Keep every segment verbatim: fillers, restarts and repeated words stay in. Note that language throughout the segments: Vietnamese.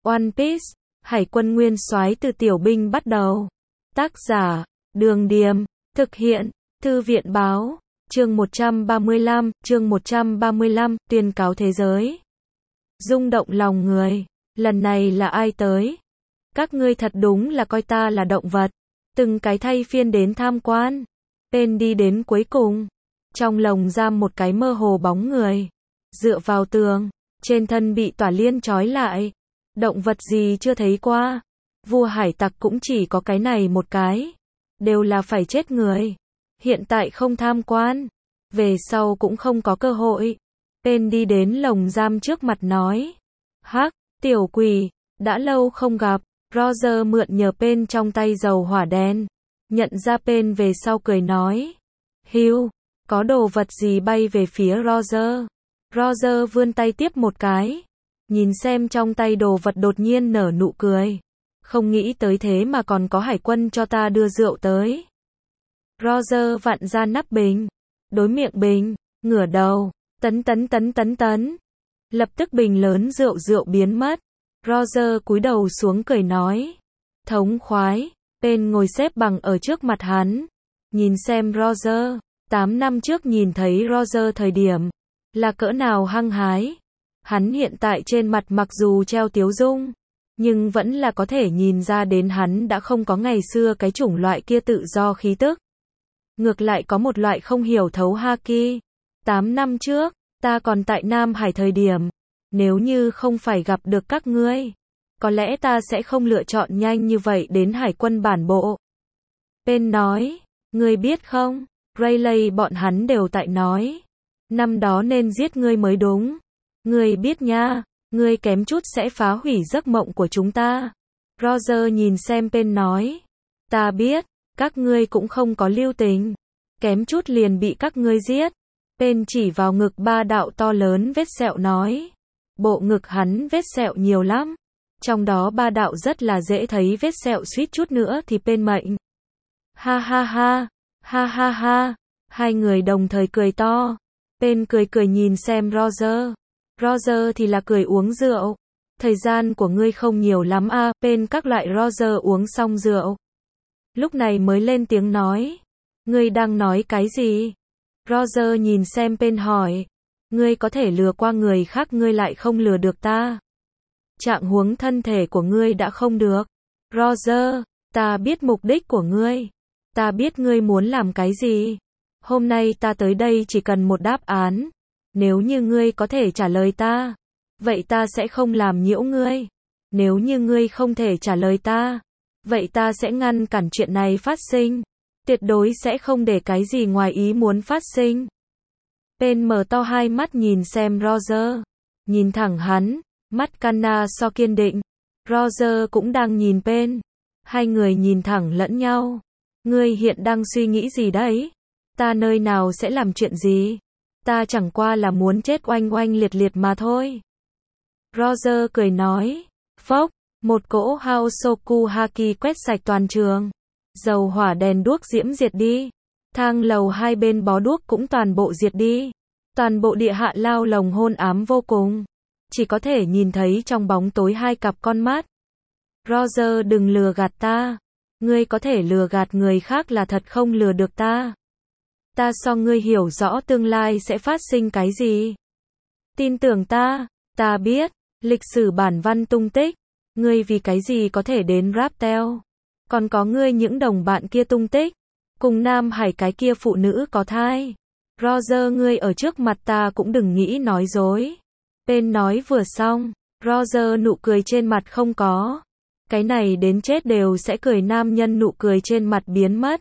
One Piece, Hải quân nguyên soái từ tiểu binh bắt đầu. Tác giả, Đường Điềm, thực hiện, Thư viện Báo, chương một trăm ba mươi lăm, chương một trăm ba mươi lăm, tuyên cáo thế giới. Rung động lòng người, lần này là ai tới? Các ngươi thật đúng là coi ta là động vật, từng cái thay phiên đến tham quan. Tên đi đến cuối cùng, trong lồng giam một cái mơ hồ bóng người, dựa vào tường, trên thân bị tỏa liên trói lại. Động vật gì chưa thấy qua? Vua hải tặc cũng chỉ có cái này một cái, đều là phải chết người. Hiện tại không tham quan, về sau cũng không có cơ hội. Tên đi đến lồng giam trước mặt nói, hắc, tiểu quỷ, đã lâu không gặp. Roger mượn nhờ Pen trong tay dầu hỏa đen, nhận ra Pen về sau cười nói, hiu, có đồ vật gì bay về phía Roger. Roger vươn tay tiếp một cái, nhìn xem trong tay đồ vật đột nhiên nở nụ cười. Không nghĩ tới thế mà còn có hải quân cho ta đưa rượu tới. Roger vặn ra nắp bình, đối miệng bình, ngửa đầu, tấn tấn tấn tấn tấn. Lập tức bình lớn rượu rượu biến mất. Roger cúi đầu xuống cười nói, thống khoái. Pen ngồi xếp bằng ở trước mặt hắn, nhìn xem Roger. Tám năm trước nhìn thấy Roger thời điểm, là cỡ nào hăng hái. Hắn hiện tại trên mặt mặc dù treo tiếu dung, nhưng vẫn là có thể nhìn ra đến hắn đã không có ngày xưa cái chủng loại kia tự do khí tức. Ngược lại có một loại không hiểu thấu haki. Tám năm trước, ta còn tại Nam Hải thời điểm, nếu như không phải gặp được các ngươi, có lẽ ta sẽ không lựa chọn nhanh như vậy đến hải quân bản bộ. Pen nói, ngươi biết không, Rayleigh bọn hắn đều tại nói, năm đó nên giết ngươi mới đúng. Ngươi biết nha, ngươi kém chút sẽ phá hủy giấc mộng của chúng ta. Roger nhìn xem Pen nói, ta biết, các ngươi cũng không có lưu tình, kém chút liền bị các ngươi giết. Pen chỉ vào ngực ba đạo to lớn vết sẹo nói, bộ ngực hắn vết sẹo nhiều lắm, trong đó ba đạo rất là dễ thấy vết sẹo suýt chút nữa thì Pen mệnh. Ha ha ha, ha ha ha, hai người đồng thời cười to. Pen cười cười nhìn xem Roger. Roger thì là cười uống rượu. Thời gian của ngươi không nhiều lắm a. À. Pen các loại Roger uống xong rượu, lúc này mới lên tiếng nói, ngươi đang nói cái gì? Roger nhìn xem Pen hỏi, ngươi có thể lừa qua người khác, ngươi lại không lừa được ta. Trạng huống thân thể của ngươi đã không được. Roger, ta biết mục đích của ngươi, ta biết ngươi muốn làm cái gì. Hôm nay ta tới đây chỉ cần một đáp án. Nếu như ngươi có thể trả lời ta, vậy ta sẽ không làm nhiễu ngươi. Nếu như ngươi không thể trả lời ta, vậy ta sẽ ngăn cản chuyện này phát sinh. Tuyệt đối sẽ không để cái gì ngoài ý muốn phát sinh. Pen mở to hai mắt nhìn xem Roger, nhìn thẳng hắn, mắt Kanna so kiên định. Roger cũng đang nhìn Pen, hai người nhìn thẳng lẫn nhau. Ngươi hiện đang suy nghĩ gì đấy? Ta nơi nào sẽ làm chuyện gì? Ta chẳng qua là muốn chết oanh oanh liệt liệt mà thôi. Roger cười nói, phốc, một cỗ Haosoku Haki quét sạch toàn trường. Dầu hỏa đèn đuốc diễm diệt đi. Thang lầu hai bên bó đuốc cũng toàn bộ diệt đi. Toàn bộ địa hạ lao lồng hôn ám vô cùng. Chỉ có thể nhìn thấy trong bóng tối hai cặp con mắt. Roger, đừng lừa gạt ta. Ngươi có thể lừa gạt người khác là thật, không lừa được ta. Ta so ngươi hiểu rõ tương lai sẽ phát sinh cái gì. Tin tưởng ta, ta biết lịch sử bản văn tung tích. Ngươi vì cái gì có thể đến Raptel? Còn có ngươi những đồng bạn kia tung tích, cùng Nam Hải cái kia phụ nữ có thai. Roger, ngươi ở trước mặt ta cũng đừng nghĩ nói dối. Pen nói vừa xong, Roger nụ cười trên mặt không có. Cái này đến chết đều sẽ cười nam nhân nụ cười trên mặt biến mất.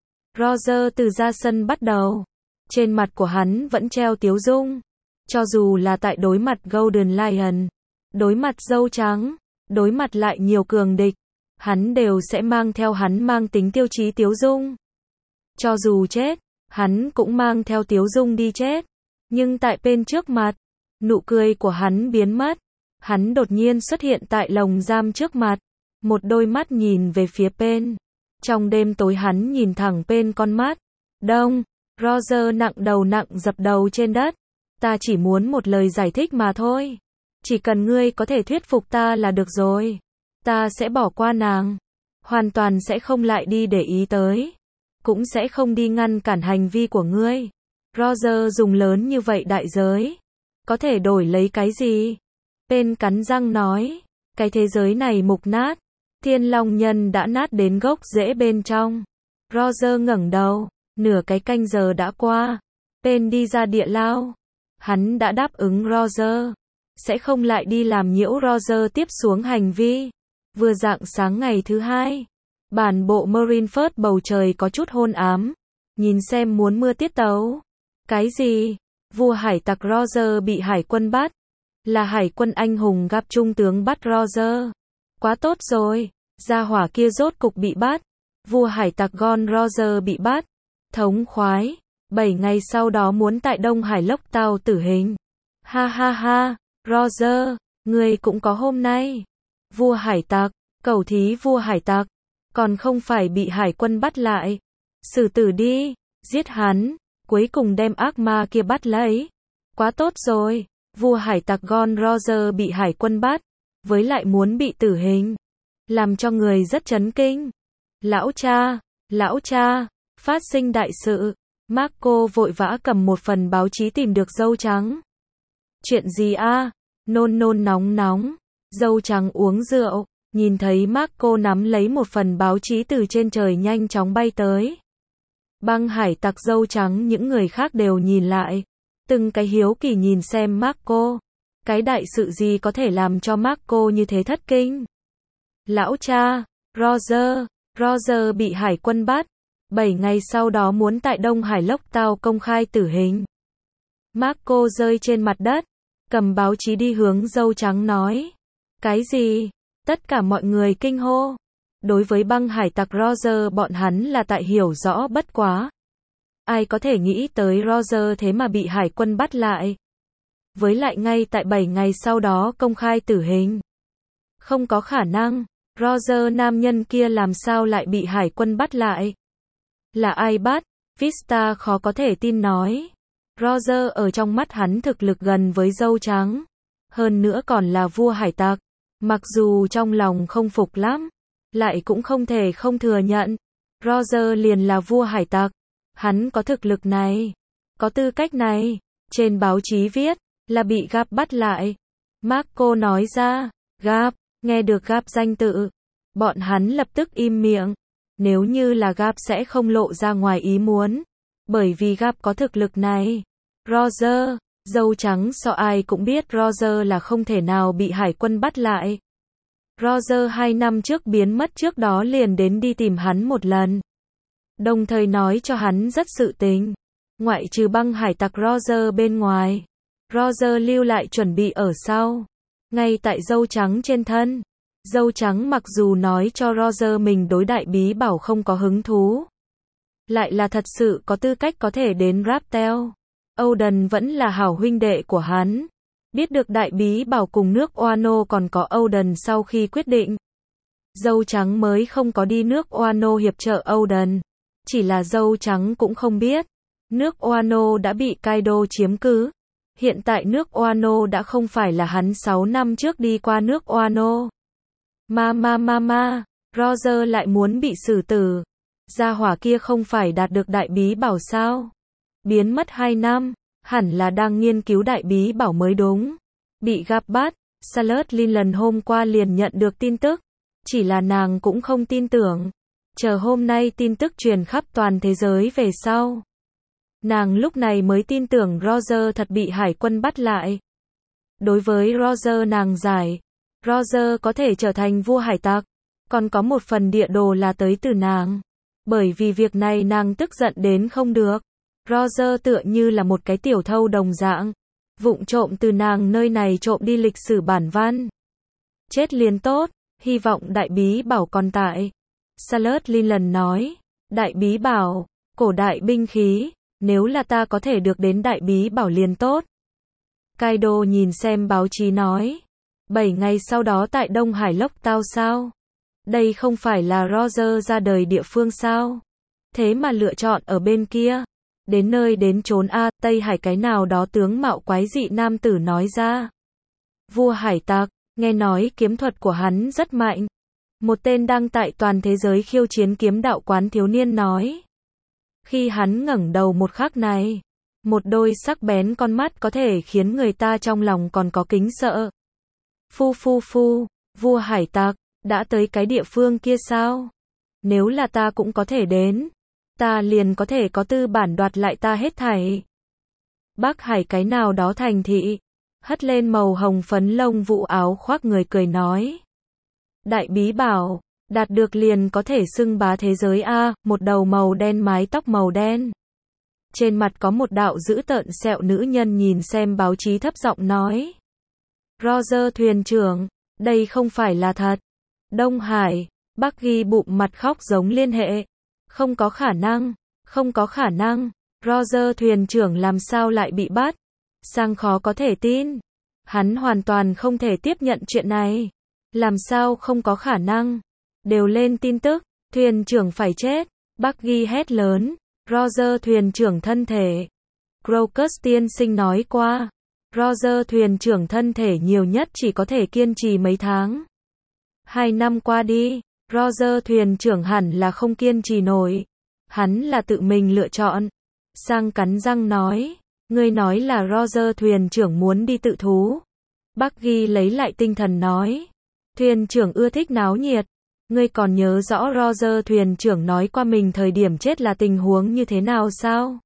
Roger từ ra sân bắt đầu, trên mặt của hắn vẫn treo tiếu dung. Cho dù là tại đối mặt Golden Lion, đối mặt dâu trắng, đối mặt lại nhiều cường địch, hắn đều sẽ mang theo hắn mang tính tiêu chí tiếu dung. Cho dù chết, hắn cũng mang theo tiếu dung đi chết. Nhưng tại Pen trước mặt, nụ cười của hắn biến mất. Hắn đột nhiên xuất hiện tại lồng giam trước mặt, một đôi mắt nhìn về phía Pen. Trong đêm tối hắn nhìn thẳng Pen con mắt. Đông, Roger nặng đầu nặng dập đầu trên đất. Ta chỉ muốn một lời giải thích mà thôi. Chỉ cần ngươi có thể thuyết phục ta là được rồi. Ta sẽ bỏ qua nàng. Hoàn toàn sẽ không lại đi để ý tới. Cũng sẽ không đi ngăn cản hành vi của ngươi. Roger dùng lớn như vậy đại giới. Có thể đổi lấy cái gì? Pen cắn răng nói. Cái thế giới này mục nát. Thiên Long Nhân đã nát đến gốc rễ bên trong. Roger ngẩng đầu. Nửa cái canh giờ đã qua. Pen đi ra địa lao. Hắn đã đáp ứng Roger. Sẽ không lại đi làm nhiễu Roger tiếp xuống hành vi. Vừa rạng sáng ngày thứ hai. Bản bộ Marineford bầu trời có chút hôn ám. Nhìn xem muốn mưa tiết tấu. Cái gì? Vua hải tặc Roger bị hải quân bắt. Là hải quân anh hùng gặp trung tướng bắt Roger. Quá tốt rồi. Gia hỏa kia rốt cục bị bắt. Vua hải tặc Gon Roger bị bắt. Thống khoái. Bảy ngày sau đó muốn tại Đông Hải lốc tao tử hình. Ha ha ha. Roger, ngươi cũng có hôm nay. Vua hải tặc, cẩu thí vua hải tặc. Còn không phải bị hải quân bắt lại. Xử tử đi. Giết hắn. Cuối cùng đem ác ma kia bắt lấy. Quá tốt rồi. Vua hải tặc Gon Roger bị hải quân bắt. Với lại muốn bị tử hình. Làm cho người rất chấn kinh. Lão cha, lão cha, phát sinh đại sự. Marco vội vã cầm một phần báo chí tìm được dâu trắng. Chuyện gì a? Nôn nôn nóng nóng. Dâu trắng uống rượu. Nhìn thấy Marco nắm lấy một phần báo chí từ trên trời nhanh chóng bay tới. Băng hải tặc dâu trắng những người khác đều nhìn lại. Từng cái hiếu kỳ nhìn xem Marco. Cái đại sự gì có thể làm cho Marco như thế thất kinh? Lão cha, Roger, Roger bị hải quân bắt. Bảy ngày sau đó muốn tại Đông Hải lốc tao công khai tử hình. Marco rơi trên mặt đất. Cầm báo chí đi hướng dâu trắng nói. Cái gì? Tất cả mọi người kinh hô. Đối với băng hải tặc Roger bọn hắn là tại hiểu rõ bất quá. Ai có thể nghĩ tới Roger thế mà bị hải quân bắt lại. Với lại ngay tại bảy ngày sau đó công khai tử hình. Không có khả năng. Roger nam nhân kia làm sao lại bị hải quân bắt lại? Là ai bắt? Vista khó có thể tin nói. Roger ở trong mắt hắn thực lực gần với dâu trắng. Hơn nữa còn là vua hải tặc. Mặc dù trong lòng không phục lắm. Lại cũng không thể không thừa nhận. Roger liền là vua hải tặc. Hắn có thực lực này. Có tư cách này. Trên báo chí viết. Là bị Gap bắt lại. Marco nói ra. Gap. Nghe được Gap danh tự. Bọn hắn lập tức im miệng. Nếu như là Gap sẽ không lộ ra ngoài ý muốn. Bởi vì Gap có thực lực này. Roger. Dâu trắng so ai cũng biết Roger là không thể nào bị hải quân bắt lại. Roger hai năm trước biến mất trước đó liền đến đi tìm hắn một lần. Đồng thời nói cho hắn rất sự tình. Ngoại trừ băng hải tặc Roger bên ngoài. Roger lưu lại chuẩn bị ở sau. Ngay tại dâu trắng trên thân. Dâu trắng mặc dù nói cho Roger mình đối đại bí bảo không có hứng thú. Lại là thật sự có tư cách có thể đến Raptel. Odin vẫn là hảo huynh đệ của hắn. Biết được đại bí bảo cùng nước Wano còn có Odin sau khi quyết định. Dâu trắng mới không có đi nước Wano hiệp trợ Odin. Chỉ là dâu trắng cũng không biết. Nước Wano đã bị Kaido chiếm cứ. Hiện tại nước Wano đã không phải là hắn sáu năm trước đi qua nước Wano. Ma ma ma ma, Roger lại muốn bị xử tử. Gia hỏa kia không phải đạt được đại bí bảo sao? Biến mất hai năm, hẳn là đang nghiên cứu đại bí bảo mới đúng. Bị Gap bắt, Charlotte lần hôm qua liền nhận được tin tức. Chỉ là nàng cũng không tin tưởng. Chờ hôm nay tin tức truyền khắp toàn thế giới về sau. Nàng lúc này mới tin tưởng Roger thật bị hải quân bắt lại. Đối với Roger nàng giải. Roger có thể trở thành vua hải tặc. Còn có một phần địa đồ là tới từ nàng. Bởi vì việc này nàng tức giận đến không được. Roger tựa như là một cái tiểu thâu đồng dạng. Vụng trộm từ nàng nơi này trộm đi lịch sử bản văn. Chết liền tốt, hy vọng đại bí bảo còn tại. Charlotte lần nói. Đại bí bảo, cổ đại binh khí. Nếu là ta có thể được đến đại bí bảo liền tốt. Kaido nhìn xem báo chí nói. Bảy ngày sau đó tại Đông Hải lốc tao sao? Đây không phải là Roger ra đời địa phương sao? Thế mà lựa chọn ở bên kia. Đến nơi đến chốn A, Tây Hải cái nào đó tướng mạo quái dị nam tử nói ra. Vua hải tặc, nghe nói kiếm thuật của hắn rất mạnh. Một tên đang tại toàn thế giới khiêu chiến kiếm đạo quán thiếu niên nói. Khi hắn ngẩng đầu một khắc này, một đôi sắc bén con mắt có thể khiến người ta trong lòng còn có kính sợ. Phu phu phu, vua hải tặc, đã tới cái địa phương kia sao? Nếu là ta cũng có thể đến, ta liền có thể có tư bản đoạt lại ta hết thảy. Bắc Hải cái nào đó thành thị, hất lên màu hồng phấn lông vũ áo khoác người cười nói. Đại bí bảo, đạt được liền có thể xưng bá thế giới a, một đầu màu đen mái tóc màu đen. Trên mặt có một đạo dữ tợn sẹo nữ nhân nhìn xem báo chí thấp giọng nói. Roger thuyền trưởng, đây không phải là thật. Đông Hải, Bắc ghi bụm mặt khóc giống liên hệ. Không có khả năng, không có khả năng, Roger thuyền trưởng làm sao lại bị bắt? Sang khó có thể tin. Hắn hoàn toàn không thể tiếp nhận chuyện này. Làm sao không có khả năng? Đều lên tin tức, thuyền trưởng phải chết. Bắc ghi hét lớn, Roger thuyền trưởng thân thể. Crocus tiên sinh nói qua, Roger thuyền trưởng thân thể nhiều nhất chỉ có thể kiên trì mấy tháng. Hai năm qua đi, Roger thuyền trưởng hẳn là không kiên trì nổi. Hắn là tự mình lựa chọn. Sang cắn răng nói, ngươi nói là Roger thuyền trưởng muốn đi tự thú. Bắc ghi lấy lại tinh thần nói, thuyền trưởng ưa thích náo nhiệt. Ngươi còn nhớ rõ Roger thuyền trưởng nói qua mình thời điểm chết là tình huống như thế nào sao?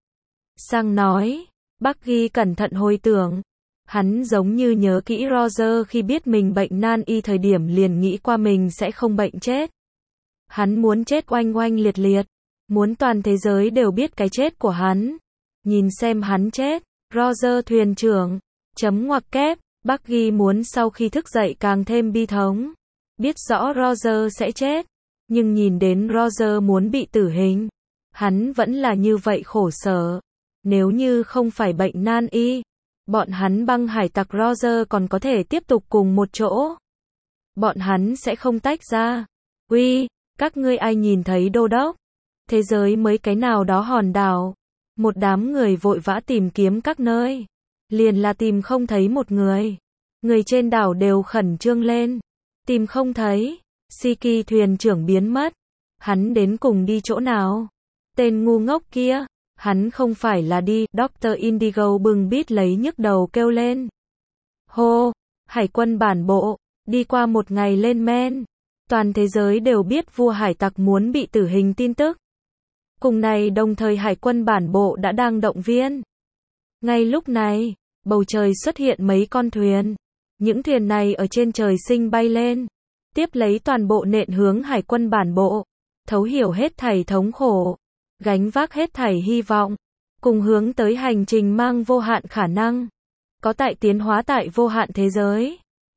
Sang nói, Bắc ghi cẩn thận hồi tưởng. Hắn giống như nhớ kỹ Roger khi biết mình bệnh nan y thời điểm liền nghĩ qua mình sẽ không bệnh chết. Hắn muốn chết oanh oanh liệt liệt. Muốn toàn thế giới đều biết cái chết của hắn. Nhìn xem hắn chết, Roger thuyền trưởng, chấm ngoặc kép, Bắc ghi muốn sau khi thức dậy càng thêm bi thống. Biết rõ Roger sẽ chết, nhưng nhìn đến Roger muốn bị tử hình, hắn vẫn là như vậy khổ sở. Nếu như không phải bệnh nan y, bọn hắn băng hải tặc Roger còn có thể tiếp tục cùng một chỗ. Bọn hắn sẽ không tách ra. Uy, các ngươi ai nhìn thấy đô đốc? Thế giới mới cái nào đó hòn đảo. Một đám người vội vã tìm kiếm các nơi. Liền là tìm không thấy một người. Người trên đảo đều khẩn trương lên. Tìm không thấy. Siki thuyền trưởng biến mất. Hắn đến cùng đi chỗ nào? Tên ngu ngốc kia. Hắn không phải là đi. Doctor Indigo bừng bít lấy nhức đầu kêu lên. Hô, hải quân bản bộ. Đi qua một ngày lên men. Toàn thế giới đều biết vua hải tặc muốn bị tử hình tin tức. Cùng này đồng thời hải quân bản bộ đã đang động viên. Ngay lúc này, bầu trời xuất hiện mấy con thuyền. Những thuyền này ở trên trời sinh bay lên. Tiếp lấy toàn bộ nện hướng hải quân bản bộ. Thấu hiểu hết thảy thống khổ. Gánh vác hết thảy hy vọng. Cùng hướng tới hành trình mang vô hạn khả năng. Có tại tiến hóa tại vô hạn thế giới.